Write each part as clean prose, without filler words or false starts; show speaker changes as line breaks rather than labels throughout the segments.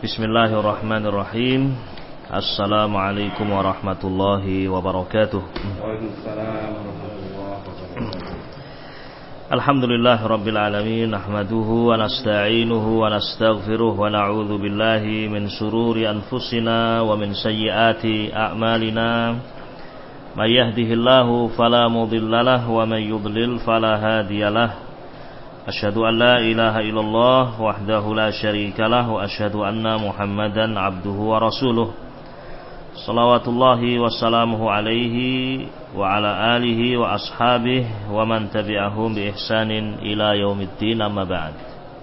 Bismillahirrahmanirrahim. Assalamualaikum warahmatullahi wabarakatuh.
Waalaikumsalam warahmatullahi wabarakatuh.
Alhamdulillah rabbil alamin. Nahmaduhu wa nasta'inuhu wa nastaghfiruh wa na'udzu billahi min shururi anfusina wa min sayyiati a'malina. May yahdihillahu fala mudhillalah wa may yudlil fala hadiyalah. Asyhadu an la ilaha illallah wahdahu la syarikalah wa asyhadu anna Muhammadan abduhu wa rasuluh. Shalawatullahi wassalamuhu alaihi wa ala alihi wa ashabihi wa man tabi'ahum bi ihsanin ila yaumiddin, amma ba'd.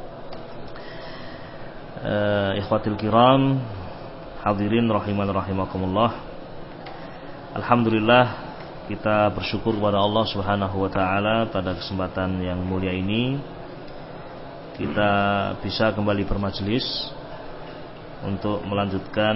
Ikhwatul kiram, hadirin rahiman rahimakumullah. Alhamdulillah, kita bersyukur kepada Allah Subhanahu wa taala pada kesempatan yang mulia ini kita bisa kembali bermajelis untuk melanjutkan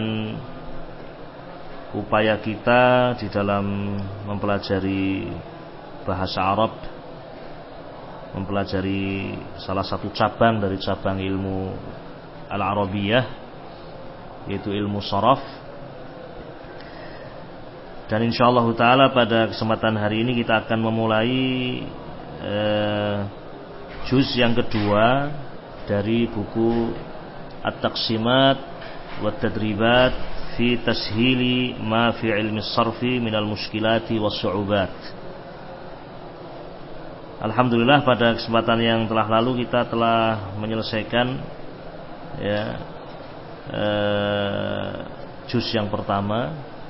upaya kita di dalam mempelajari bahasa Arab, mempelajari salah satu cabang dari cabang ilmu Al-Arabiyah, yaitu ilmu sharaf. Dan insyaallah ta'ala pada kesempatan hari ini kita akan memulai juz yang kedua dari buku At-Taqsimat wa Tadribat fi Tashili ma fi ilmi sarfi minal muskilati was su'ubat. Alhamdulillah, pada kesempatan yang telah lalu kita telah menyelesaikan juz yang pertama,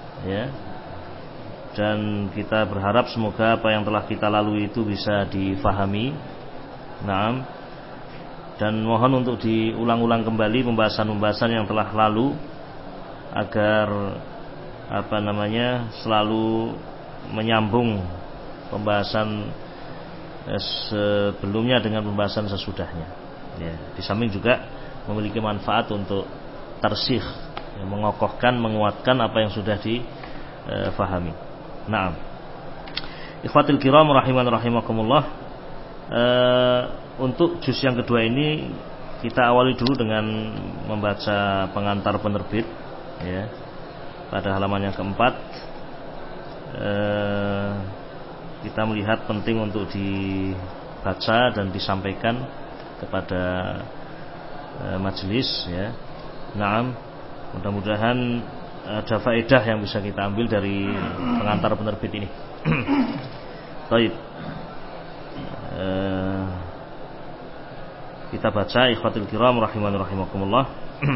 dan kita berharap semoga apa yang telah kita lalui itu bisa difahami. Naam. Dan mohon untuk diulang-ulang kembali pembahasan-pembahasan yang telah lalu agar selalu menyambung pembahasan sebelumnya dengan pembahasan sesudahnya. Di samping juga memiliki manfaat untuk tarsikh, mengokohkan, menguatkan apa yang sudah difahami. Naam. Ikhwatul kiram rahiman rahimakumullah. Untuk juz yang kedua ini kita awali dulu dengan membaca pengantar penerbit, pada halaman yang keempat. Kita melihat penting untuk dibaca dan disampaikan kepada majelis, Naam. Mudah-mudahan ada faedah yang bisa kita ambil dari pengantar penerbit ini. Baik. Kita baca, ikhwatul kiram rahiman rahimakumullah.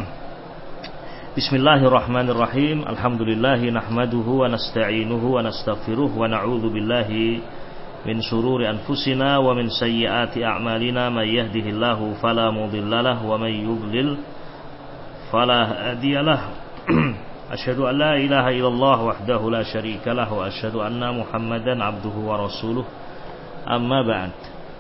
Bismillahirrahmanirrahim. Alhamdulillahi nahmaduhu wa nasta'inuhu wa nastaghfiruh wa na'udzu billahi min shururi anfusina wa min sayyiati a'malina. May yahdihillahu fala mudhillalah wa may yudlil fala hadiyalah. Asyhadu an la ilaha illallah wahdahu la syarikalah wa asyhadu anna Muhammadan abduhu wa rasuluh. Amma ba'd.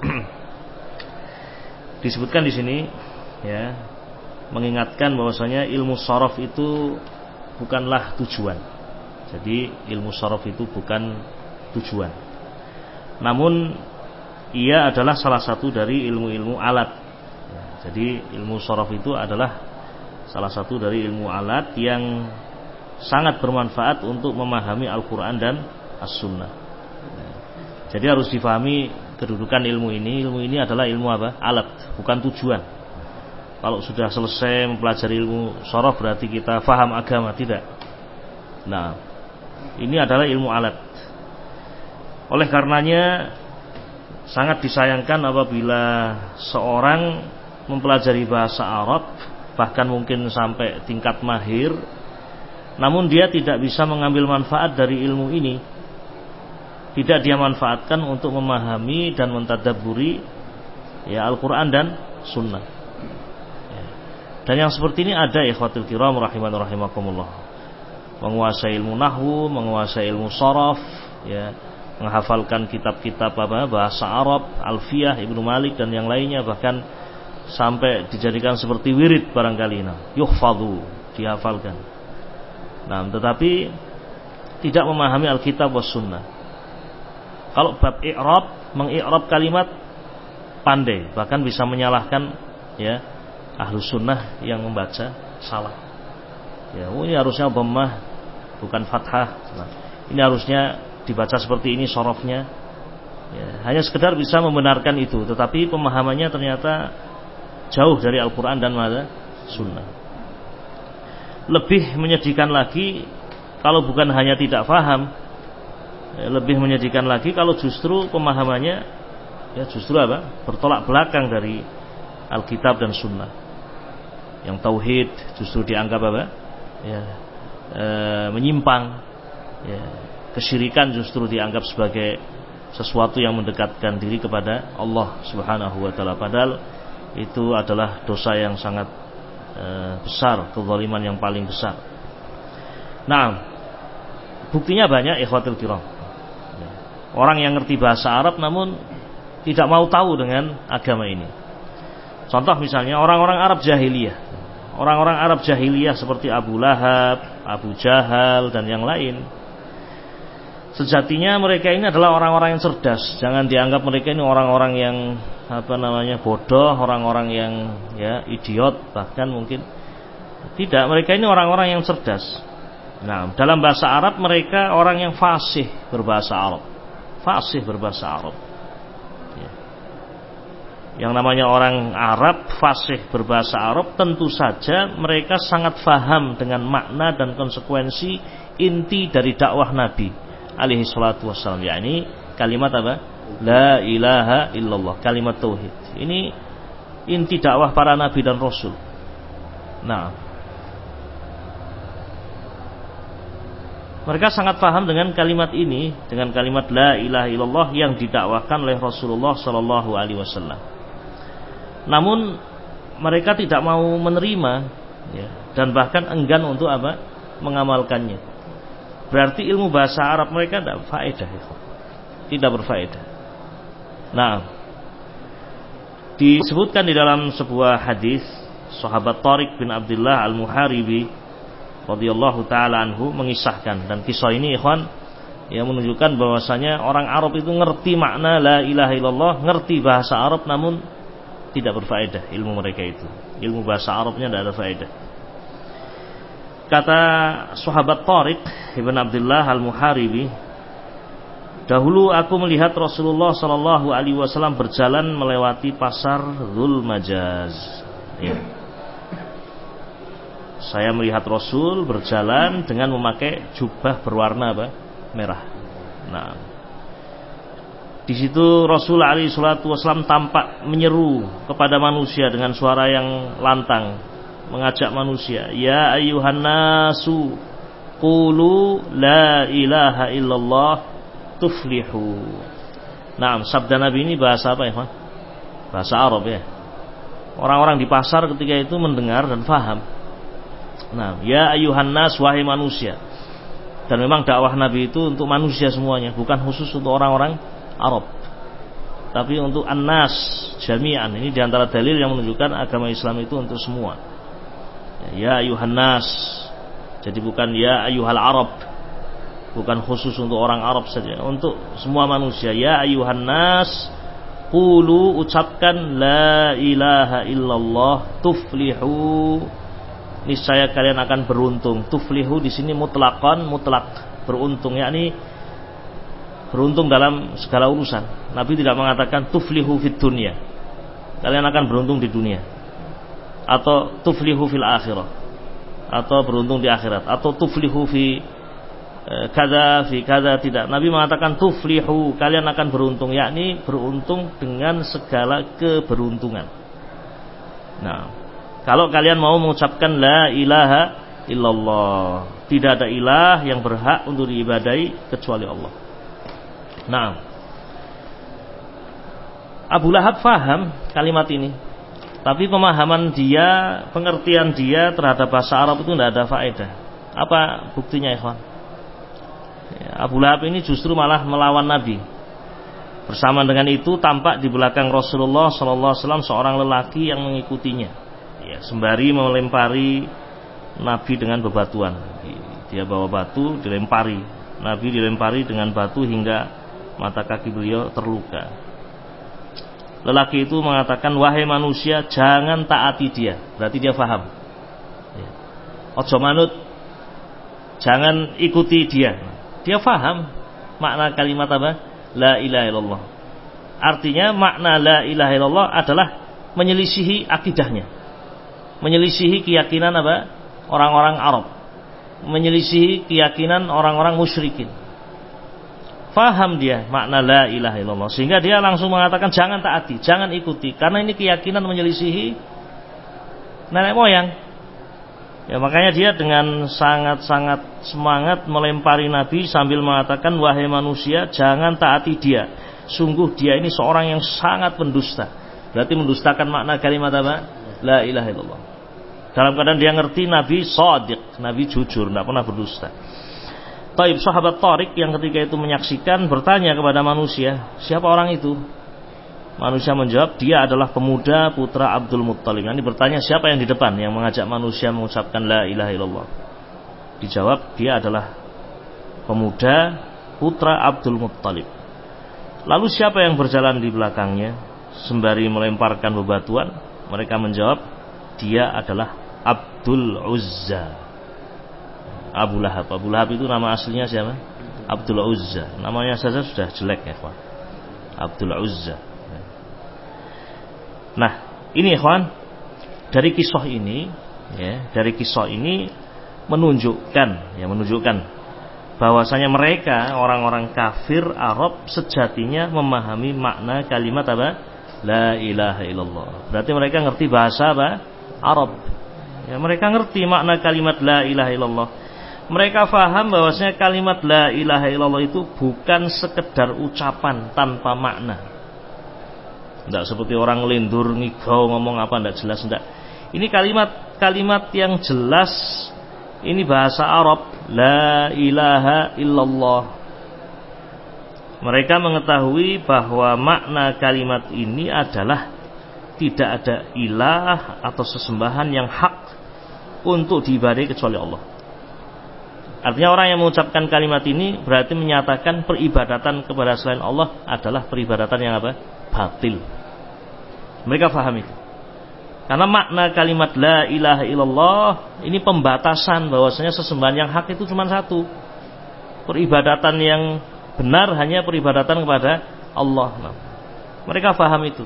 Disebutkan di sini, mengingatkan bahwasanya ilmu sharaf itu bukanlah tujuan. Jadi ilmu sharaf itu bukan tujuan. Namun ia adalah salah satu dari ilmu-ilmu alat. Jadi ilmu sharaf itu adalah salah satu dari ilmu alat yang sangat bermanfaat untuk memahami Al-Quran dan As-Sunnah. Jadi harus difahami kedudukan ilmu ini. Ilmu ini adalah ilmu apa? Alat, bukan tujuan. Kalau sudah selesai mempelajari ilmu sharaf berarti kita faham agama, tidak. Nah, ini adalah ilmu alat. Oleh karenanya sangat disayangkan apabila seorang mempelajari bahasa Arab, bahkan mungkin sampai tingkat mahir, namun dia tidak bisa mengambil manfaat dari ilmu ini. Tidak dia manfaatkan untuk memahami dan mentadabburi Al-Quran dan Sunnah. Dan yang seperti ini ada, ikhwatul kiram rahiman rahimakumullah. Menguasai ilmu nahwu, menguasai ilmu sharaf, menghafalkan kitab-kitab bahasa Arab, Alfiyah, Ibnu Malik dan yang lainnya, bahkan sampai dijadikan seperti wirid barangkali. Yuhfadhu, dihafalkan. Nah, tetapi tidak memahami Alkitab was Sunnah. Kalau bab i'rab, mengi'rab kalimat pandai, bahkan bisa menyalahkan Ahlus Sunnah yang membaca salah. Ya, ini harusnya dhammah bukan fathah. Nah, ini harusnya dibaca seperti ini sorofnya. Ya, hanya sekedar bisa membenarkan itu, tetapi pemahamannya ternyata jauh dari Al-Quran dan Sunnah. Lebih menyedihkan lagi kalau bukan hanya tidak paham, lebih menyedihkan lagi kalau justru pemahamannya ya justru bertolak belakang dari Alkitab dan Sunnah. Yang tauhid justru dianggap menyimpang. Ya, kesyirikan justru dianggap sebagai sesuatu yang mendekatkan diri kepada Allah Subhanahu wa taala, padahal itu adalah dosa yang sangat besar, kezaliman yang paling besar. Nah, buktinya banyak ikhwatul kiram. Orang yang ngerti bahasa Arab namun tidak mau tahu dengan agama ini. Contoh misalnya orang-orang Arab jahiliyah. Orang-orang Arab jahiliyah seperti Abu Lahab, Abu Jahal dan yang lain. Sejatinya mereka ini adalah orang-orang yang cerdas. Jangan dianggap mereka ini orang-orang yang bodoh, orang-orang yang idiot bahkan mungkin. Tidak, mereka ini orang-orang yang cerdas. Nah, dalam bahasa Arab mereka orang yang fasih berbahasa Arab. Fasih berbahasa Arab. Yang namanya orang Arab fasih berbahasa Arab, tentu saja mereka sangat faham dengan makna dan konsekuensi inti dari dakwah Nabi alaihi salatu wassalam, yakni kalimat la ilaha illallah, kalimat tauhid. Ini inti dakwah para nabi dan rasul. Nah, mereka sangat paham dengan kalimat ini, dengan kalimat la ilaha illallah yang didakwahkan oleh Rasulullah sallallahu alaihi wasallam. Namun mereka tidak mau menerima dan bahkan enggan untuk mengamalkannya. Berarti ilmu bahasa Arab mereka tidak faedah, tidak berfaedah. Nah, disebutkan di dalam sebuah hadis sahabat Tariq bin Abdullah Al-Muharibi radhiyallahu taala anhu mengisahkan, dan kisah ini ikhwan yang menunjukkan bahwasanya orang Arab itu ngerti makna la ilaha illallah, ngerti bahasa Arab namun tidak berfaedah ilmu mereka itu. Ilmu bahasa Arabnya tidak ada faedah. Kata sahabat Tariq ibn Abdullah Al-Muharibi, dahulu aku melihat Rasulullah sallallahu alaihi wasallam berjalan melewati pasar Dzul Majaz. Ya. Saya melihat Rasul berjalan dengan memakai jubah berwarna merah. Nah, di situ Rasul alaihi salatu wasallam tampak menyeru kepada manusia dengan suara yang lantang, mengajak manusia, ya ayyuhan nasu qulu la ilaha illallah tuflihu. Nah, sabda Nabi ini bahasa apa ya? Bahasa Arab ya. Orang-orang di pasar ketika itu mendengar dan faham. Nah, ya ayyuhan nas, wahai manusia. Dan memang dakwah Nabi itu untuk manusia semuanya, bukan khusus untuk orang-orang Arab, tapi untuk an-nas jami'an. Ini diantara dalil yang menunjukkan agama Islam itu untuk semua. Ya ayyuhan nas. Jadi bukan ya ayyuhal Arab, bukan khusus untuk orang Arab saja, untuk semua manusia. Ya ayyuhan nas qulu, ucapkan la ilaha illallah tuflihu, niscaya kalian akan beruntung. Tuflihu di sini mutlak beruntung, yakni beruntung dalam segala urusan. Nabi tidak mengatakan tuflihu fid dunya, kalian akan beruntung di dunia, atau tuflihu fil akhirah, atau beruntung di akhirat, atau tuflihu fi kada fi kada. Tidak, Nabi mengatakan tuflihu, kalian akan beruntung, yakni beruntung dengan segala keberuntungan. Nah, kalau kalian mau mengucapkan la ilaha illallah, tidak ada ilah yang berhak untuk diibadahi kecuali Allah. Nah, Abu Lahab faham kalimat ini, tapi pemahaman dia, pengertian dia terhadap bahasa Arab itu tidak ada faedah. Apa buktinya ikhwan? Abu Lahab ini justru malah melawan Nabi. Bersama dengan itu tampak di belakang Rasulullah SAW seorang lelaki yang mengikutinya, sembari melempari Nabi dengan bebatuan. Dia bawa batu, dilempari. Nabi dilempari dengan batu hingga mata kaki beliau terluka. Lelaki itu mengatakan, wahai manusia, jangan taati dia. Berarti dia faham. ojo manut, jangan ikuti dia. Dia faham makna kalimat apa? La ilaha illallah. Artinya makna la ilaha illallah adalah menyelisihi akidahnya, menyelisihi keyakinan apa? Orang-orang Arab, menyelisihi keyakinan orang-orang musyrikin. Faham dia makna la ilaha illallah, sehingga dia langsung mengatakan jangan taati, jangan ikuti, karena ini keyakinan menyelisihi nenek moyang. Ya, makanya dia dengan sangat-sangat semangat melempari Nabi sambil mengatakan, wahai manusia, jangan taati dia, sungguh dia ini seorang yang sangat pendusta. Berarti mendustakan makna kalimat apa? La ilaha illallah. Dalam keadaan dia ngerti Nabi shadiq, Nabi jujur, tidak pernah berdusta. Taib, sahabat Tariq yang ketika itu menyaksikan bertanya kepada manusia, siapa orang itu? Manusia menjawab, dia adalah pemuda putra Abdul Muttalib. Ini bertanya siapa yang di depan yang mengajak manusia mengucapkan la ilaha illallah. Dijawab, dia adalah pemuda putra Abdul Muttalib. Lalu siapa yang berjalan di belakangnya sembari melemparkan bebatuan? Mereka menjawab, dia adalah Abdul Uzza. Abu Lahab. Abu Lahab itu nama aslinya siapa? Abdul Uzza. Namanya saja sudah jelek ya, ikhwan. Abdul Uzza. Nah, ini ikhwan, dari kisah ini, ya, dari kisah ini menunjukkan bahwasanya mereka orang-orang kafir Arab sejatinya memahami makna kalimat apa? La ilaha illallah. Berarti mereka ngerti bahasa apa? Arab. Ya, mereka ngerti makna kalimat la ilaha illallah. Mereka faham bahwasanya kalimat la ilaha illallah itu bukan sekedar ucapan tanpa makna. Tidak seperti orang lindur ngigau ngomong apa tidak jelas, tidak. Ini kalimat yang jelas. Ini bahasa Arab, la ilaha illallah. Mereka mengetahui bahwa makna kalimat ini adalah tidak ada ilah atau sesembahan yang hak untuk diibadahi kecuali Allah. Artinya orang yang mengucapkan kalimat ini berarti menyatakan peribadatan kepada selain Allah adalah peribadatan yang apa? Batil. Mereka faham itu. Karena makna kalimat la ilaha illallah ini pembatasan bahwasanya sesembahan yang hak itu cuma satu. Peribadatan yang benar hanya peribadatan kepada Allah. Nah, mereka faham itu.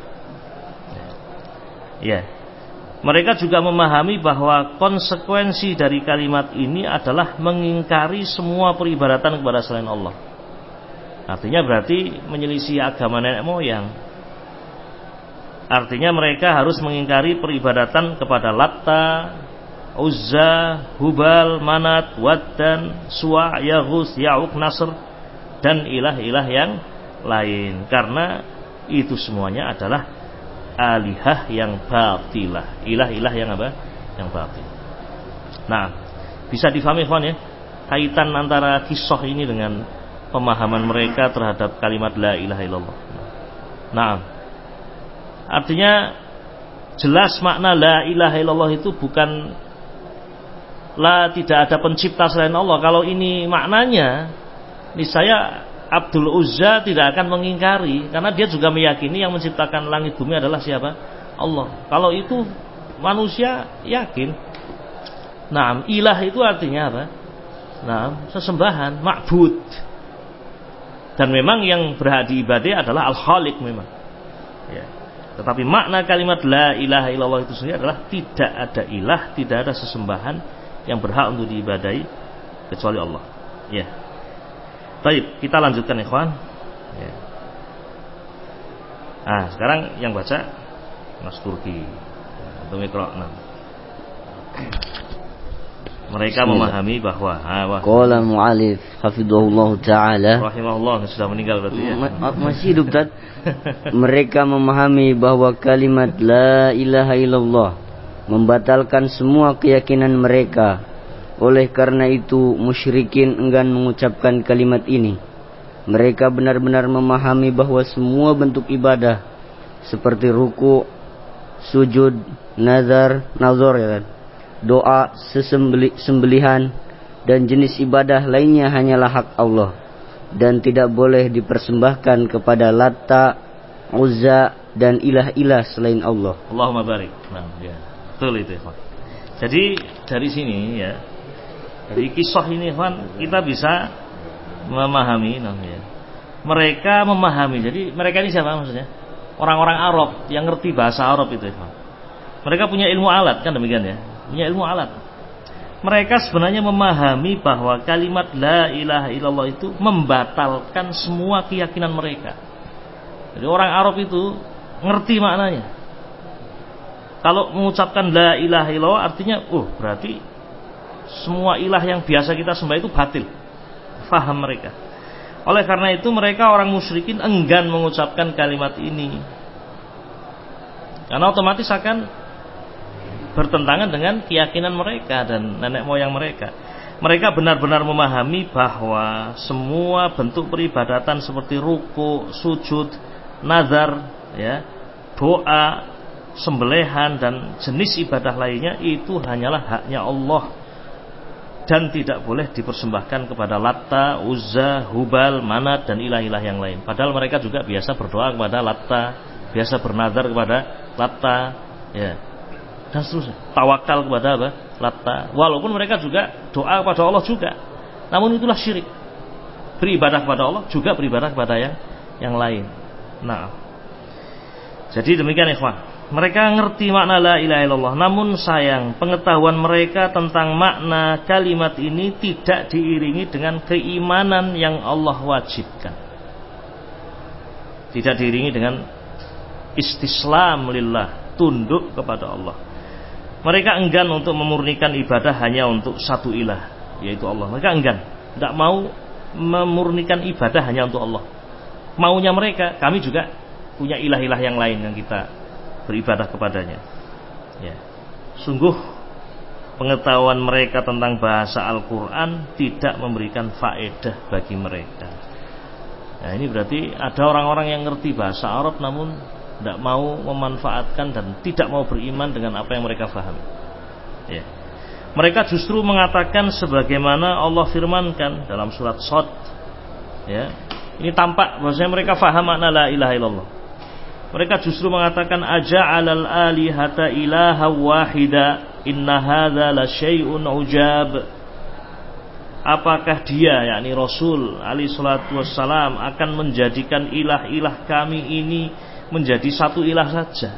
Ya. Mereka juga memahami bahwa konsekuensi dari kalimat ini adalah mengingkari semua peribadatan kepada selain Allah. Artinya berarti menyelisih agama nenek moyang. Artinya mereka harus mengingkari peribadatan kepada Latta, Uzza, Hubal, Manat, Waddan, Suwa', Yaghus, Ya'uq, Nasr, dan ilah-ilah yang lain. Karena itu semuanya adalah alihah yang batilah, ilah-ilah yang apa? Yang batil. Nah, bisa difahami ikhwan ya, kaitan antara kisah ini dengan pemahaman mereka terhadap kalimat la ilaha illallah. Nah, artinya jelas makna la ilaha illallah itu bukan tidak ada pencipta selain Allah. Kalau ini maknanya, niscaya Abdul Uzza tidak akan mengingkari, karena dia juga meyakini yang menciptakan langit bumi adalah siapa? Allah. Kalau itu manusia yakin. Nah, ilah itu artinya apa? Nah, sesembahan, ma'bud. Dan memang yang berhak diibadahi adalah Al-Khaliq memang. Ya. Tetapi makna kalimat la ilaha illallah itu sendiri adalah tidak ada ilah, tidak ada sesembahan yang berhak untuk diibadahi kecuali Allah. Ya. Baik, kita lanjutkan ikhwan. Ya. Nah, sekarang yang baca Mas Turki atau Mikro 6. Mereka memahami bahwa
qala mu'alif hafidhahullah ta'ala
rahimahullah, sudah meninggal berarti ya.
Masih hidup Tad. Mereka memahami bahwa kalimat la ilaha illallah membatalkan semua keyakinan mereka. Oleh karena itu musyrikin enggan mengucapkan kalimat ini. Mereka benar-benar memahami bahwa semua bentuk ibadah seperti ruku, sujud, nazar ya kan, doa, sembelihan dan jenis ibadah lainnya hanyalah hak Allah dan tidak boleh dipersembahkan kepada Latta, Uzza dan ilah-ilah selain Allah.
Allahumma barik. Nah, ya. Betul itu, Pak. Jadi dari sini ya, dari kisah ini kan kita bisa memahami namanya. Mereka memahami. Jadi mereka ini siapa maksudnya? Orang-orang Arab yang ngerti bahasa Arab itu. Mereka punya ilmu alat kan demikian ya. Punya ilmu alat. Mereka sebenarnya memahami bahwa kalimat la ilaha illallah itu membatalkan semua keyakinan mereka. Jadi orang Arab itu ngerti maknanya. Kalau mengucapkan la ilaha illallah artinya berarti semua ilah yang biasa kita sembah itu batil. Faham mereka. Oleh karena itu mereka orang musyrikin enggan mengucapkan kalimat ini. Karena otomatis akan bertentangan dengan keyakinan mereka dan nenek moyang mereka. Mereka benar-benar memahami bahwa semua bentuk peribadatan seperti ruku, sujud, nazar, ya, doa, sembelihan dan jenis ibadah lainnya itu hanyalah haknya Allah. Dan tidak boleh dipersembahkan kepada Latta, Uzza, Hubal, Manat dan ilah-ilah yang lain. Padahal mereka juga biasa berdoa kepada Latta, biasa bernazar kepada Latta, ya. Dan seterusnya. Tawakal kepada apa? Latta. Walaupun mereka juga doa kepada Allah juga. Namun itulah syirik. Beribadah kepada Allah juga beribadah kepada yang lain. Nah. Jadi demikian ikhwan. Mereka ngerti makna la ilaha illallah. Namun sayang, pengetahuan mereka tentang makna kalimat ini tidak diiringi dengan keimanan yang Allah wajibkan. Tidak diiringi dengan istislam lillah, tunduk kepada Allah. Mereka enggan untuk memurnikan ibadah hanya untuk satu ilah, yaitu Allah. Mereka enggan, tidak mau memurnikan ibadah hanya untuk Allah. Maunya mereka, kami juga punya ilah-ilah yang lain yang kita beribadah kepadanya. Ya. Sungguh pengetahuan mereka tentang bahasa Al-Quran tidak memberikan faedah bagi mereka. Nah ini berarti ada orang-orang yang ngerti bahasa Arab namun tidak mau memanfaatkan dan tidak mau beriman dengan apa yang mereka fahami. Ya. Mereka justru mengatakan sebagaimana Allah firmankan dalam surat Shad. Ya. Ini tampak bahwasanya mereka faham makna la ilaha illallah. Mereka justru mengatakan aja'alal alihata ilaha wahida inna hadza la syai'un ujab. Apakah dia yakni Rasul alaihi salatu wassalam akan menjadikan ilah-ilah kami ini menjadi satu ilah saja?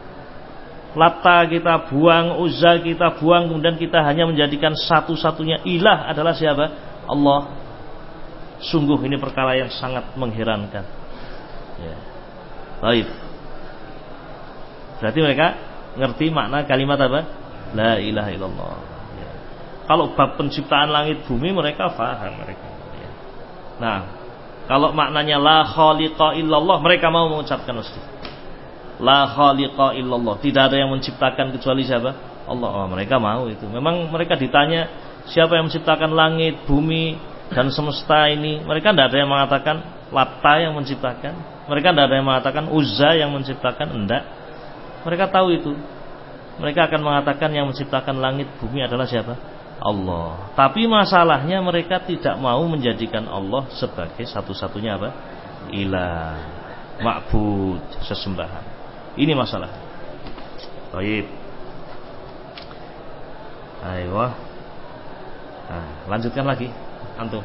Latta kita buang, Uzza kita buang, kemudian kita hanya menjadikan satu-satunya ilah adalah siapa? Allah. Sungguh ini perkara yang sangat mengherankan. Ya. Baik. Berarti mereka ngerti makna kalimat apa? La ilaha illallah. Ya. Kalau bab penciptaan langit bumi mereka faham mereka. Ya. Nah, kalau maknanya la khaliqa illallah mereka mau mengucapkan mesti. La khaliqa illallah. Tidak ada yang menciptakan kecuali siapa? Allah. Oh, mereka mau itu. Memang mereka ditanya siapa yang menciptakan langit, bumi dan semesta ini. Mereka tidak ada yang mengatakan Latta yang menciptakan. Mereka tidak ada yang mengatakan Uzza yang menciptakan. Enggak. Mereka tahu itu. Mereka akan mengatakan yang menciptakan langit bumi adalah siapa? Allah. Tapi masalahnya mereka tidak mau menjadikan Allah sebagai satu-satunya apa? Ilah, ma'bud, sesembahan. Ini masalah. Baik. Ayo. Nah, lanjutkan lagi antum.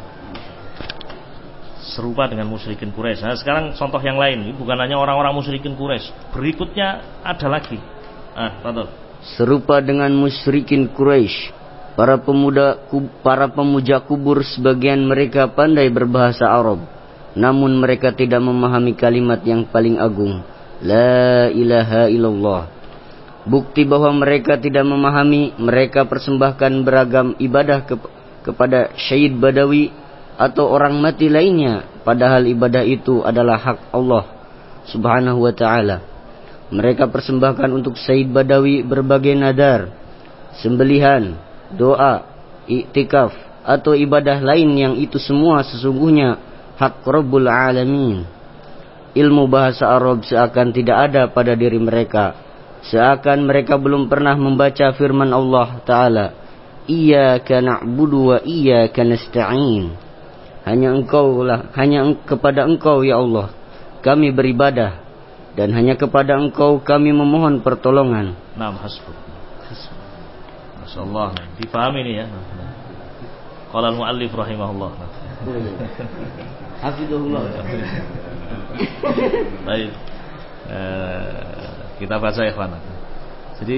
Serupa dengan musyrikin Quraisy. Nah, sekarang contoh yang lain. Ini bukan hanya orang-orang musyrikin Quraisy. Berikutnya ada lagi. Betul.
Serupa dengan musyrikin Quraisy, para pemuja kubur sebagian mereka pandai berbahasa Arab, namun mereka tidak memahami kalimat yang paling agung, la ilaha illallah. Bukti bahwa mereka tidak memahami, mereka persembahkan beragam ibadah kepada syahid Badawi atau orang mati lainnya, padahal ibadah itu adalah hak Allah subhanahu wa ta'ala. Mereka persembahkan untuk Syahid Badawi berbagai nadar, sembelihan, doa, iktikaf atau ibadah lain yang itu semua sesungguhnya hak Rabbul Alamin. Ilmu bahasa Arab seakan tidak ada pada diri mereka, seakan mereka belum pernah membaca firman Allah Ta'ala, Iyyaka na'budu wa iyyaka nasta'in. Hanya kepada Engkau ya Allah kami beribadah, dan hanya kepada Engkau kami memohon pertolongan.
Naam, hasbuk. Insyaallah dipahami ini ya. Qala al-muallif rahimahullah.
Hafizahullah.
Baik. Kita baca ikhwan. Jadi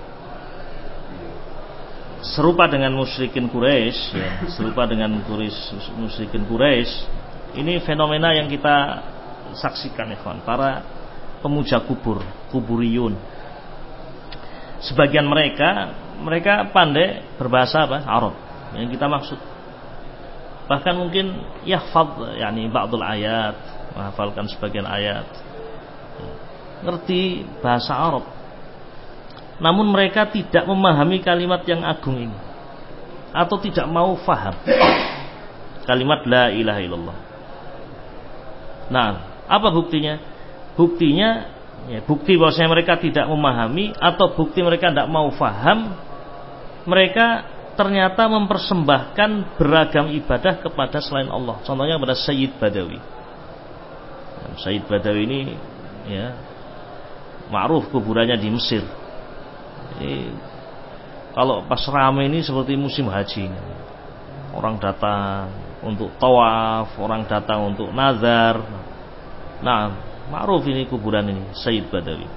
serupa dengan musyrikin Quraisy ya, serupa dengan musyrikin Quraisy, ini fenomena yang kita saksikan ikhwan, para pemuja kuburiyun. Sebagian mereka pandai berbahasa Arab yang kita maksud. Bahkan mungkin yahfaz yani ba'dul ayat, menghafalkan sebagian ayat. Ngerti bahasa Arab. Namun mereka tidak memahami kalimat yang agung ini, atau tidak mau faham kalimat la ilaha illallah. Nah, apa buktinya? Bukti bahwasanya mereka tidak memahami atau bukti mereka tidak mau faham, mereka ternyata mempersembahkan beragam ibadah kepada selain Allah. Contohnya kepada Sayyid Badawi. Sayyid Badawi ini ya ma'ruf kuburannya di Mesir. Jadi, kalau pas rame ini seperti musim haji, orang datang untuk tawaf, orang datang untuk nazar. Nah, ma'ruf ini kuburan ini Sayyid Badawi.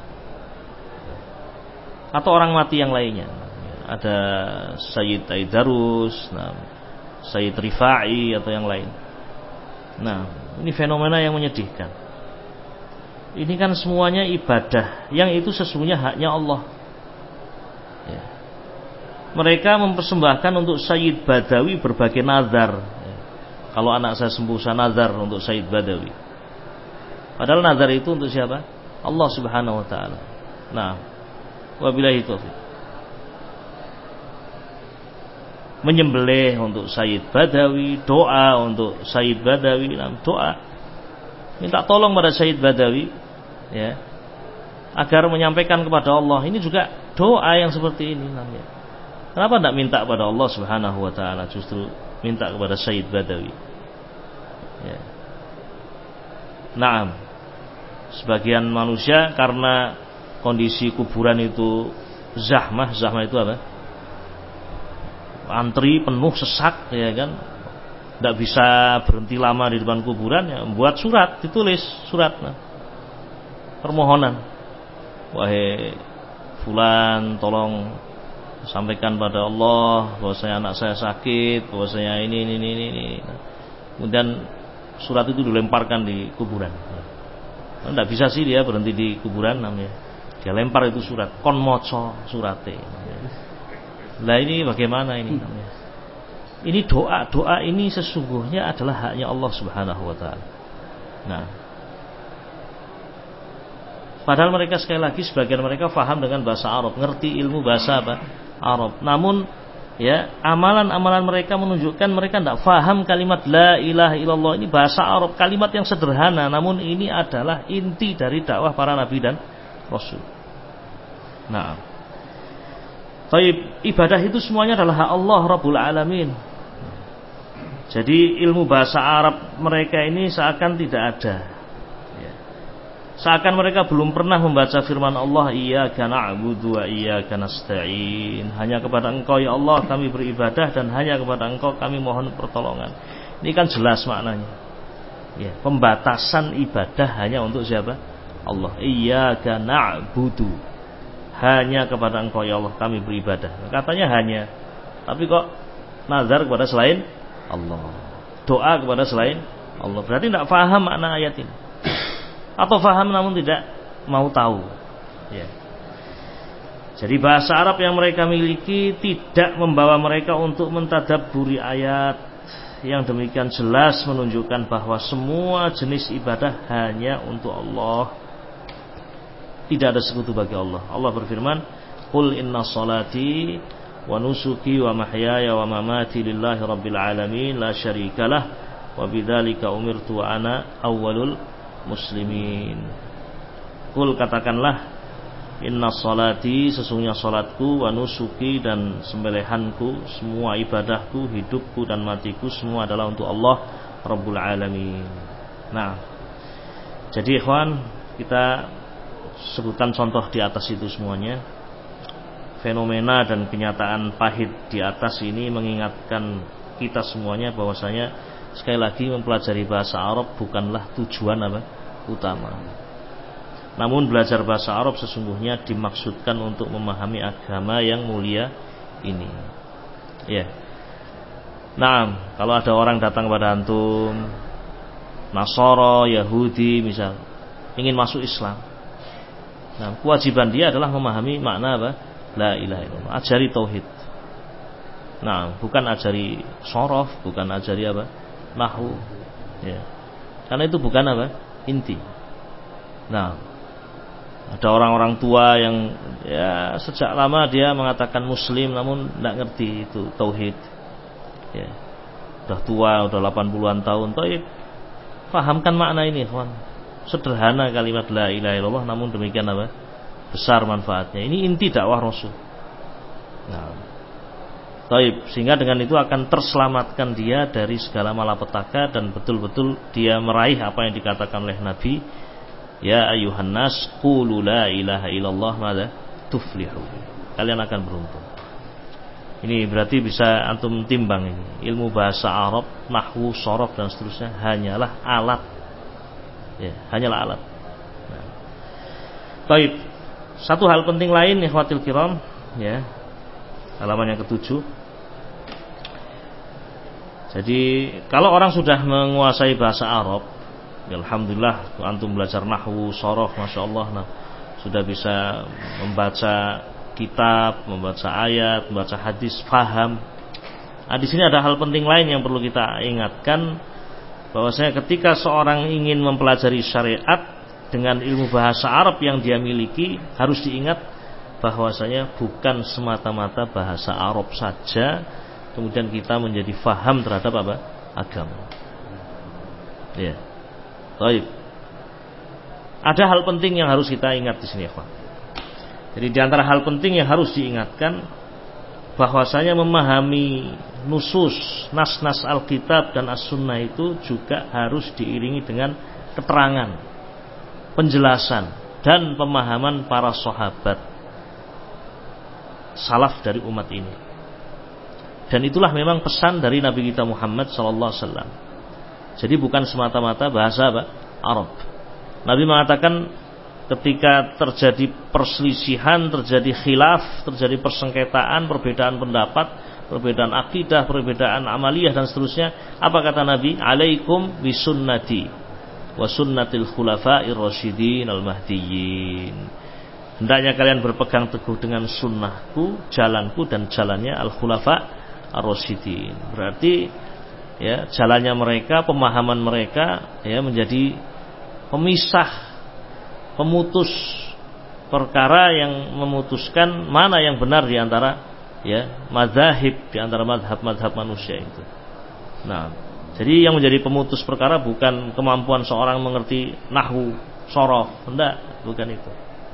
Atau orang mati yang lainnya. Ada Sayyid Aidarus, Sayyid Rifai atau yang lain. Nah, ini fenomena yang menyedihkan. Ini kan semuanya ibadah yang itu sesungguhnya haknya Allah. Ya. Mereka mempersembahkan untuk Sayyid Badawi berbagai nazar. Ya. Kalau anak saya sembuh, saya nazar untuk Sayyid Badawi. Padahal nazar itu untuk siapa? Allah Subhanahu wa taala. Nah, wabillahi taufiq. Menyembelih untuk Sayyid Badawi, doa untuk Sayyid Badawi, doa minta tolong pada Sayyid Badawi ya, agar menyampaikan kepada Allah. Ini juga doa yang seperti ini namanya. Kenapa tidak minta kepada Allah Subhanahu wa taala, justru minta kepada Sayyid Badawi ya. Naam. Sebagian manusia karena kondisi kuburan itu zahmah itu apa? Antri penuh sesak ya kan, tidak bisa berhenti lama di depan kuburan ya, membuat surat, ditulis surat permohonan, wahai fulan tolong sampaikan pada Allah bahwasanya anak saya sakit, bahwasanya ini. Kemudian surat itu dilemparkan di kuburan. Tidak bisa sih dia berhenti di kuburan namanya, dia lempar itu surat, kon moco surate. Nah ini bagaimana ini namanya? Ini doa ini sesungguhnya adalah haknya Allah Subhanahu wa taala. Nah, padahal mereka sekali lagi sebagian mereka faham dengan bahasa Arab, ngerti ilmu bahasa Arab. Namun ya, amalan-amalan mereka menunjukkan mereka tidak faham kalimat la ilaha illallah ini bahasa Arab, kalimat yang sederhana, namun ini adalah inti dari dakwah para nabi dan rasul. Nah, ibadah itu semuanya adalah hak Allah Rabbul Alamin. Jadi ilmu bahasa Arab mereka ini seakan tidak ada ya. Seakan mereka belum pernah membaca firman Allah, Iyyaka na'budu wa iyyaka nasta'in. Hanya kepada Engkau ya Allah kami beribadah, dan hanya kepada Engkau kami mohon pertolongan. Ini kan jelas maknanya ya, pembatasan ibadah hanya untuk siapa? Allah. Iyyaka na'budu, hanya kepada Engkau ya Allah kami beribadah. Katanya hanya, tapi kok nazar kepada selain Allah, doa kepada selain Allah. Berarti tidak faham makna ayat ini, atau faham namun tidak mau tahu ya. Jadi bahasa Arab yang mereka miliki tidak membawa mereka untuk mentadabburi ayat yang demikian jelas menunjukkan bahwa semua jenis ibadah hanya untuk Allah, tidak ada sekutu bagi Allah. Allah berfirman, Qul inna salati wa nusuki wa mahyaya wa mamati lillahi rabbil alamin la syarikalah wa bidzalika umirtu wa ana awwalul muslimin. Qul, katakanlah, inna salati, sesungguhnya salatku, wa nusuki, dan sembelihanku, semua ibadahku, hidupku dan matiku, semua adalah untuk Allah Rabbul Alamin. Nah, jadi ikhwan, kita sebutkan contoh di atas itu semuanya. fenomena dan kenyataan pahit di atas ini mengingatkan kita semuanya bahwasanya sekali lagi mempelajari bahasa Arab bukanlah tujuan utama. Namun belajar bahasa Arab sesungguhnya dimaksudkan untuk memahami agama yang mulia ini. Ya. Nah, kalau ada orang datang pada antum, Nasara, Yahudi misal, ingin masuk Islam. Nah, kewajiban dia adalah memahami makna la ilaha illallah. Ajari tauhid. Nah, bukan ajari sorof, bukan ajari nahwu. Ya. Karena itu bukan inti. Nah, ada orang-orang tua yang ya sejak lama dia mengatakan muslim namun tidak ngerti itu tauhid. Ya. Udah tua, udah 80-an tahun, tauhid. Fahamkan makna ini, kawan. Sederhana kalimat la ilaha illallah namun demikian besar manfaatnya. Ini inti dakwah Rasul. Nah, taib, sehingga dengan itu akan terselamatkan dia dari segala malapetaka dan betul-betul dia meraih apa yang dikatakan oleh Nabi, ya ayuhan nas qulu la ilaha illallah mada tuflihu. Kalian akan beruntung. Ini berarti bisa antum timbang ini. Ilmu bahasa Arab, nahwu, sorof dan seterusnya hanyalah alat. Ya, hanyalah alat. Nah. Taib. Satu hal penting lain ikhwatil kiram, ya. Halaman yang ke-7. Jadi kalau orang sudah menguasai bahasa Arab, ya alhamdulillah, antum belajar nahwu, sorof, masya Allah, nah, sudah bisa membaca kitab, membaca ayat, membaca hadis, faham. Nah, di sini ada hal penting lain yang perlu kita ingatkan, bahwasanya ketika seorang ingin mempelajari syariat dengan ilmu bahasa Arab yang dia miliki, harus diingat bahwasanya bukan semata-mata bahasa Arab saja kemudian kita menjadi faham terhadap agama. Ya. Baik. Ada hal penting yang harus kita ingat di sini, Pak. Jadi di antara hal penting yang harus diingatkan bahwasanya memahami nusus, nas-nas Alkitab dan As-Sunnah itu juga harus diiringi dengan keterangan, penjelasan dan pemahaman para sahabat salaf dari umat ini. Dan itulah memang pesan dari Nabi kita Muhammad SAW. Jadi bukan semata-mata bahasa Arab. Nabi mengatakan ketika terjadi perselisihan, terjadi khilaf, terjadi persengketaan, perbedaan pendapat, perbedaan akidah, perbedaan amaliyah dan seterusnya, apa kata Nabi? Alaikum bisunnati wa sunnatil khulafa'ir rasyidin al-mahdiyyin. Hendaknya kalian berpegang teguh dengan sunnahku, jalanku dan jalannya al-khulafa ar-rasyidin. Berarti ya jalannya mereka, pemahaman mereka ya menjadi pemisah, pemutus perkara yang memutuskan mana yang benar di antara ya mazhab, di antara mazhab-mazhab manusia itu. Nah, jadi yang menjadi pemutus perkara bukan kemampuan seorang mengerti nahwu, sorof, enggak, bukan itu.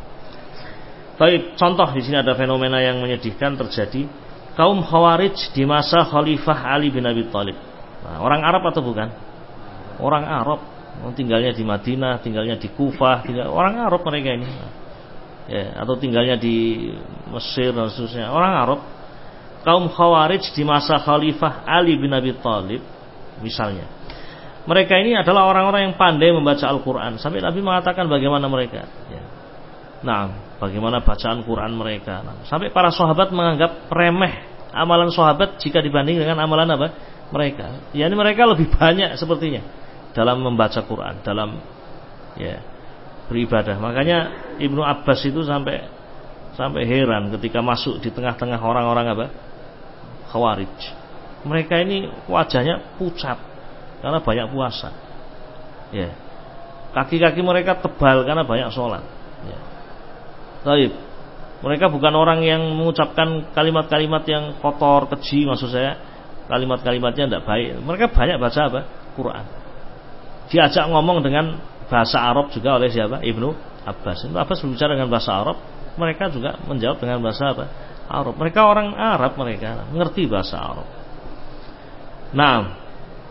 Baik, contoh di sini ada fenomena yang menyedihkan terjadi. Kaum Khawarij di masa Khalifah Ali bin Abi Thalib. Nah, orang Arab atau bukan? Orang Arab, tinggalnya di Madinah, tinggalnya di Kufah, orang Arab mereka ini. Ya, atau tinggalnya di Mesir dan seterusnya. Orang Arab. Kaum Khawarij di masa Khalifah Ali bin Abi Thalib misalnya. Mereka ini adalah orang-orang yang pandai membaca Al-Quran. Sampai Nabi mengatakan bagaimana mereka. Ya. Nah, bagaimana bacaan Quran mereka. Nah, sampai para sahabat menganggap remeh amalan sahabat jika dibanding dengan amalan mereka. Yani mereka lebih banyak sepertinya dalam membaca Quran, dalam ya beribadah. Makanya Ibnu Abbas itu sampai heran ketika masuk di tengah-tengah orang-orang Khawarij. Mereka ini wajahnya pucat karena banyak puasa. Ya. Kaki-kaki mereka tebal karena banyak sholat. Ya. Baik. Mereka bukan orang yang mengucapkan kalimat-kalimat yang kotor, keji, maksud saya kalimat-kalimatnya tidak baik. Mereka banyak baca Quran. Diajak ngomong dengan bahasa Arab juga oleh siapa? Ibnu Abbas. Ibnu Abbas berbicara dengan bahasa Arab, mereka juga menjawab dengan bahasa Arab. Mereka orang Arab, mereka mengerti bahasa Arab. Nah,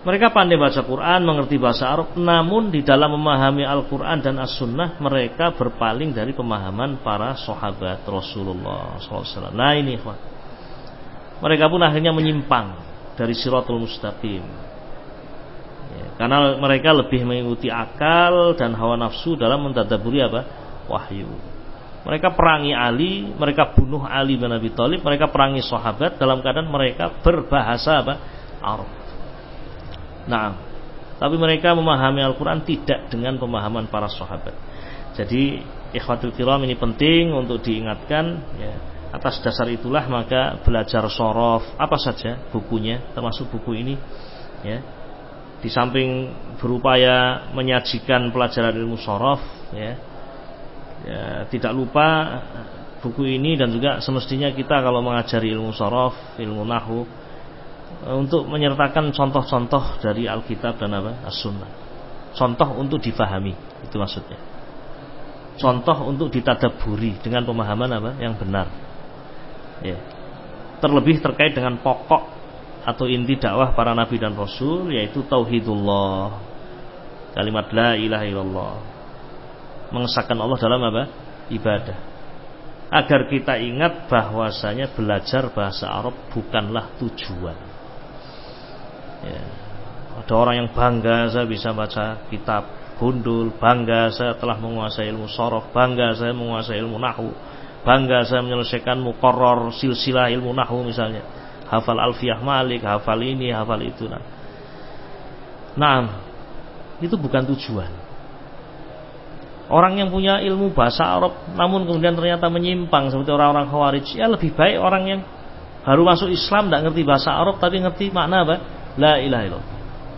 Mereka pandai baca Quran, mengerti bahasa Arab, namun di dalam memahami Al-Quran dan As-Sunnah mereka berpaling dari pemahaman para sahabat Rasulullah SAW. Nah ini, mereka pun akhirnya menyimpang dari Shiratul Mustaqim, ya, karena mereka lebih mengikuti akal dan hawa nafsu dalam mentadabburi wahyu. Mereka perangi Ali, mereka bunuh Ali bin Abi Thalib, mereka perangi sahabat dalam keadaan mereka berbahasa Arab. Nah, tapi mereka memahami Al-Quran tidak dengan pemahaman para sahabat. Jadi ikhwatul kiram, ini penting untuk diingatkan, ya. Atas dasar itulah maka belajar shorof apa saja bukunya, termasuk buku ini, ya. Di samping berupaya menyajikan pelajaran ilmu shorof, ya, tidak lupa buku ini dan juga semestinya kita kalau mengajari ilmu shorof, ilmu nahwu, untuk menyertakan contoh-contoh dari Alkitab dan As-Sunnah. Contoh untuk difahami, itu maksudnya. Contoh untuk ditadabburi dengan pemahaman yang benar. Ya. Terlebih terkait dengan pokok atau inti dakwah para nabi dan rasul, yaitu tauhidullah. Kalimat la ilaha illallah. Mengesahkan Allah dalam ibadah. Agar kita ingat bahwasanya belajar bahasa Arab bukanlah tujuan. Ya. Ada orang yang bangga saya bisa baca kitab gundul, bangga saya telah menguasai ilmu shorof, bangga saya menguasai ilmu nahwu, bangga saya menyelesaikan muqarrar silsilah ilmu nahwu misalnya, hafal Alfiyah Malik, hafal ini, hafal itu. Nah, itu bukan tujuan. Orang yang punya ilmu bahasa Arab namun kemudian ternyata menyimpang seperti orang-orang Khawarij, ya lebih baik orang yang baru masuk Islam tidak ngerti bahasa Arab tapi ngerti makna la ilaha illallah.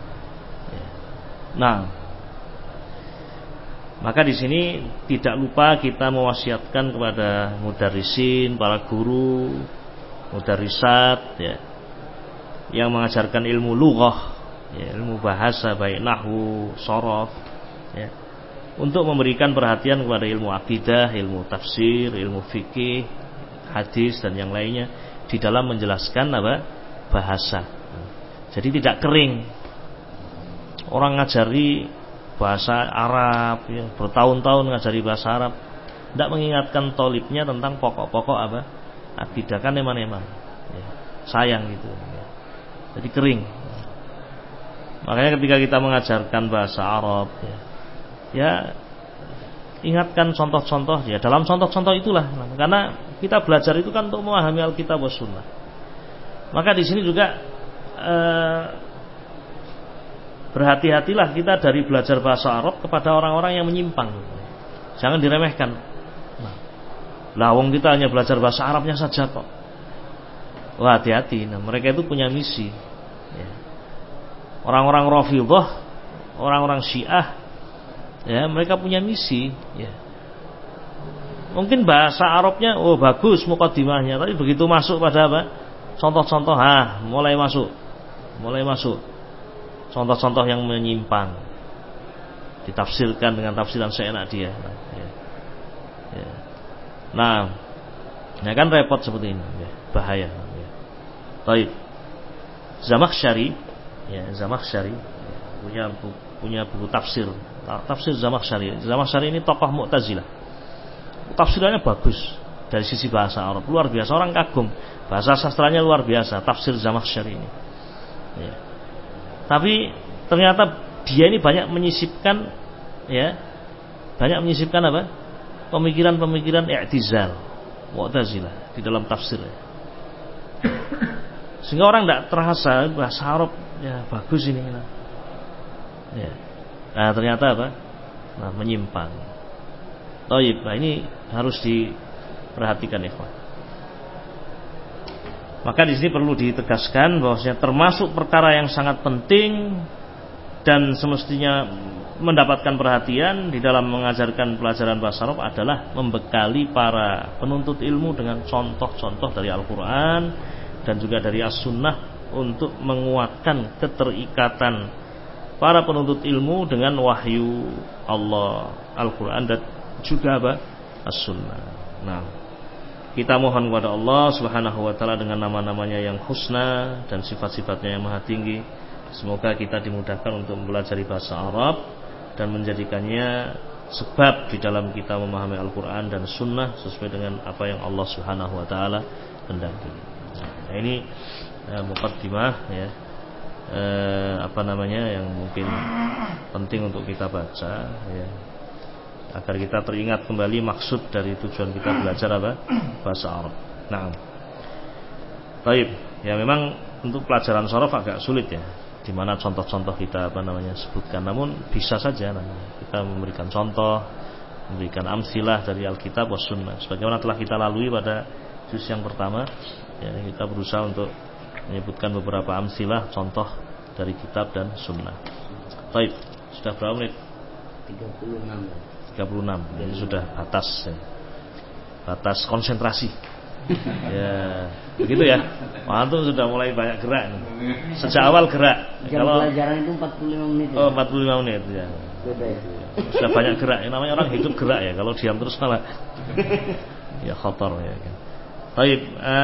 Nah, maka di sini tidak lupa kita mewasiatkan kepada mudarrisin, para guru, mudarrisat, ya, yang mengajarkan ilmu lughah, ya, ilmu bahasa baik nahwu, shorof, ya, untuk memberikan perhatian kepada ilmu akidah, ilmu tafsir, ilmu fikih, hadis dan yang lainnya di dalam menjelaskan bahasa. Jadi tidak kering. Orang ngajari bahasa Arab, ya, bertahun-tahun ngajari bahasa Arab, tidak mengingatkan tolibnya tentang pokok-pokok akidah, kan eman-eman, ya, sayang gitu, ya. Jadi kering. Makanya ketika kita mengajarkan bahasa Arab, ya ingatkan contoh-contoh, ya dalam contoh-contoh itulah, karena kita belajar itu kan untuk memahami Alkitab was Sunnah. Maka di sini juga berhati-hatilah kita dari belajar bahasa Arab kepada orang-orang yang menyimpang. Jangan diremehkan. Wong kita hanya belajar bahasa Arabnya saja kok. Wah, hati-hati. Nah, mereka itu punya misi. Ya. Orang-orang Rafidhah, orang-orang Syiah, ya, mereka punya misi. Ya. Mungkin bahasa Arabnya, bagus muqaddimahnya, tapi begitu masuk pada contoh-contoh, mulai masuk contoh-contoh yang menyimpang, ditafsirkan dengan tafsiran seenak dia. Nah, ya kan repot seperti ini, ya, bahaya. Ya. Baik, Zamakhsyari, ya, punya buku tafsir Zamakhsyari. Zamakhsyari ini tokoh Mu'tazilah. Tafsirannya bagus dari sisi bahasa Arab, luar biasa, orang kagum. Bahasa sastranya luar biasa, tafsir Zamakhsyari ini. Ya. Tapi ternyata dia ini banyak menyisipkan, ya, pemikiran-pemikiran i'tizal, Mu'tazilah di dalam tafsirnya. Sehingga orang tidak terasa bahasa Arab, ya bagus ini. Ya. Nah, ternyata menyimpang. Nah, ini harus diperhatikan, ikhwan. Maka di sini perlu ditegaskan bahwasanya termasuk perkara yang sangat penting dan semestinya mendapatkan perhatian di dalam mengajarkan pelajaran bahasa Arab adalah membekali para penuntut ilmu dengan contoh-contoh dari Al-Quran dan juga dari As-Sunnah untuk menguatkan keterikatan para penuntut ilmu dengan wahyu Allah, Al-Quran dan juga As-Sunnah. Nah, kita mohon kepada Allah Subhanahu wa taala dengan nama-namanya yang husna dan sifat-sifatnya yang maha tinggi Semoga kita dimudahkan untuk mempelajari bahasa Arab dan menjadikannya sebab di dalam kita memahami Al-Quran dan Sunnah sesuai dengan apa yang Allah Subhanahu Wa Taala kehendaki. Nah, ini muqaddimah ya, yang mungkin penting untuk kita baca ya, agar kita teringat kembali maksud dari tujuan kita belajar bahasa Arab. Nah, baik ya, memang untuk pelajaran shorof agak sulit ya, di mana contoh-contoh kita sebutkan. Namun bisa saja kita memberikan contoh, memberikan amsilah dari Alkitab was Sunnah. Sebagaimana telah kita lalui pada juz yang pertama ya, kita berusaha untuk menyebutkan beberapa amsilah, contoh dari kitab dan Sunnah. Baik, sudah berapa menit? 36. Ini sudah batas ya, batas konsentrasi. Ya, begitu ya. Antum sudah mulai banyak gerak nih. Sejak awal gerak.
Kalau pelajaran itu 45 menit.
Oh, 45 menit ya. Sudah banyak gerak. Yang namanya orang hidup gerak ya. Kalau diam terus malah ya khotor ya. Baik,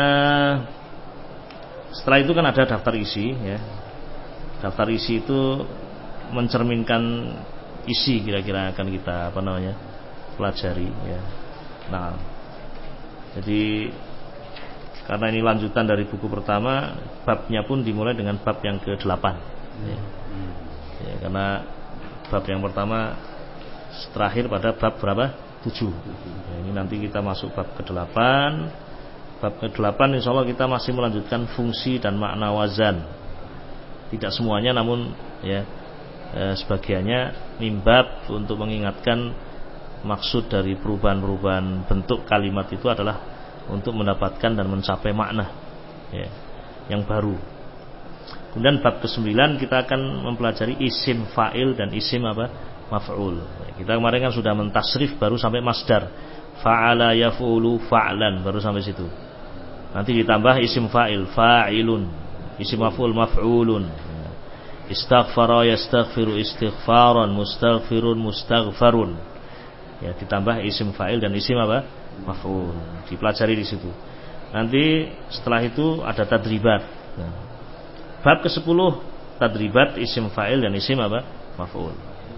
setelah itu kan ada daftar isi ya. Daftar isi itu mencerminkan isi kira-kira akan kita pelajari ya. Nah, jadi karena ini lanjutan dari buku pertama, babnya pun dimulai dengan bab yang ke-8 ya. Ya, karena bab yang pertama terakhir pada bab berapa? 7 ya, ini nanti kita masuk bab ke-8. Bab ke-8 insyaallah kita masih melanjutkan fungsi dan makna wazan. Tidak semuanya, namun ya sebagiannya mimbab untuk mengingatkan maksud dari perubahan-perubahan bentuk kalimat itu adalah untuk mendapatkan dan mencapai makna ya, yang baru. Kemudian bab ke-9 kita akan mempelajari isim fa'il dan isim maf'ul. Kita kemarin kan sudah mentasrif baru sampai masdar. Fa'ala yaf'ulu fa'lan, baru sampai situ. Nanti ditambah isim fa'il fa'ilun, isim maf'ul maf'ulun. Istaghfara yastaghfiru istighfaran, mustaghfirun mustaghfarun. Ya, ditambah isim fa'il dan isim maf'ul. Dipelajari di situ. Nanti setelah itu ada tadribat. Nah, bab ke-10 tadribat isim fa'il dan isim maf'ul.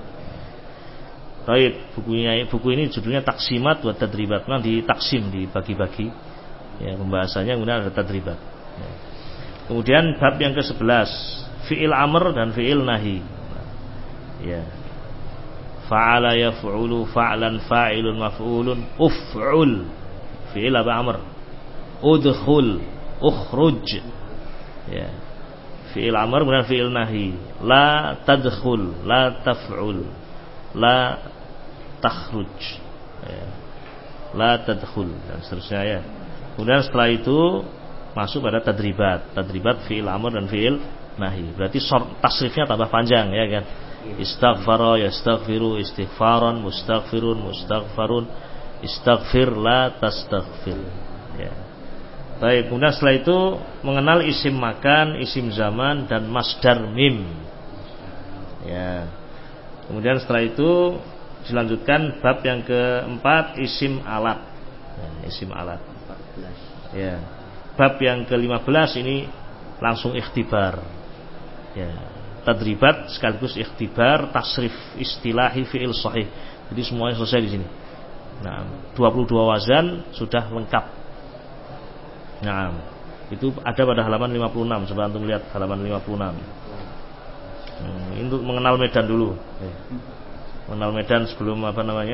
Baik, buku ini judulnya Taksimat wa Tadribat. Memang ditaksim, dibagi-bagi. Ya, pembahasannya kemudian ada tadribat. Ya. Kemudian bab yang ke-11 fi'il amr dan fi'il nahi. Ya. Fa'ala yaf'ulu fa'lan fa'ilun maf'ulun uf'ul. Fi'il amr. Udkhul, ukhruj. Ya. Fi'il amr kemudian fi'il nahi. La tadkhul, la taf'ul, la takhruj ya. La tadkhul dan seterusnya ya. Kemudian setelah itu masuk pada tadribat. Tadribat fi'il amr dan fi'il nahi. Berarti tasrifnya tambah panjang ya kan. Istaghfara yastaghfiru istighfaran, mustaghfirun mustaghfarun, istaghfir la tastaghfir ya. Baik, kemudian setelah itu mengenal isim makan, isim zaman dan masdar mim ya. Kemudian setelah itu dilanjutkan bab yang keempat isim alat ya, isim alat ya. Bab yang ke-15 ini langsung ikhtibar ya. Tadribat sekaligus ikhtibar tasrif istilahi fi'il sahih. Jadi semuanya selesai di sini. Nah, 22 wazan sudah lengkap. Nah, itu ada pada halaman 56. Coba antum lihat halaman 56. Untuk mengenal medan dulu. Mengenal medan sebelum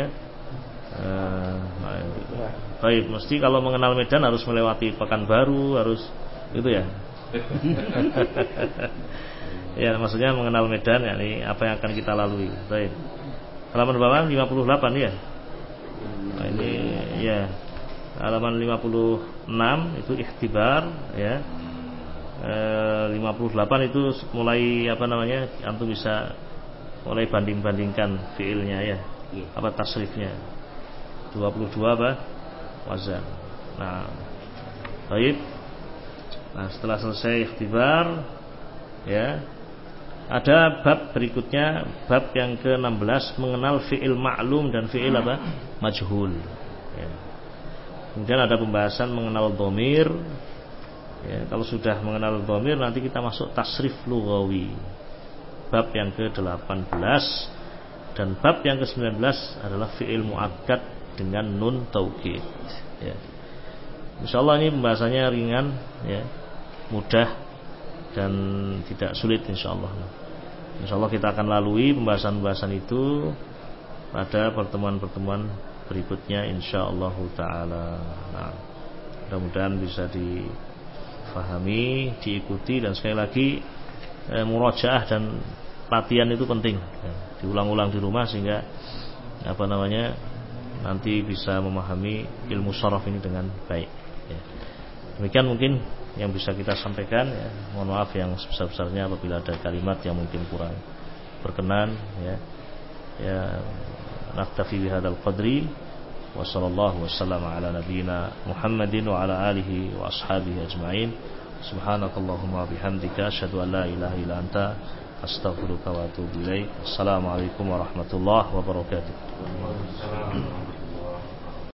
baik, mesti kalau mengenal medan harus melewati Pekanbaru, harus itu ya. Ya, maksudnya mengenal medan ya, ini apa yang akan kita lalui. Baik. Halaman berapa? 58 ya. Nah, ini ya. Halaman 56 itu ikhtibar ya. 58 itu mulai antum bisa mulai banding-bandingkan fiilnya ya. Apa tasrifnya. 22 wazan. Nah, baik. Nah, setelah selesai ikhtibar ya, ada bab berikutnya, bab yang ke-16 mengenal fiil ma'lum dan fiil majhul ya. Kemudian ada pembahasan mengenal dhamir Ya, kalau sudah mengenal dhamir nanti kita masuk tasrif lughawi. Bab yang ke-18 dan bab yang ke-19 adalah fi'il muakkad dengan nun taukid. Ya. Insyaallah ini pembahasannya ringan, ya, mudah dan tidak sulit insyaallah. Insyaallah kita akan lalui pembahasan-pembahasan itu pada pertemuan-pertemuan berikutnya insyaallah taala. Nah, mudah-mudahan bisa difahami, diikuti, dan sekali lagi murajaah dan latihan itu penting, ya, diulang-ulang di rumah sehingga nanti bisa memahami ilmu sharaf ini dengan baik, ya. Demikian mungkin yang bisa kita sampaikan, ya. Mohon maaf yang sebesar-besarnya apabila ada kalimat yang mungkin kurang berkenan, ya. Ya, naktafi bihadzal qadri wa sallallahu wasallam ala nabiyyina Muhammadin wa ala alihi wa ashabihi ajma'in. Subhanakallahumma bihamdika asyhadu an la ilaha illa anta astaghfiruka wa atubu ilaik. Assalamualaikum warahmatullahi wabarakatuh.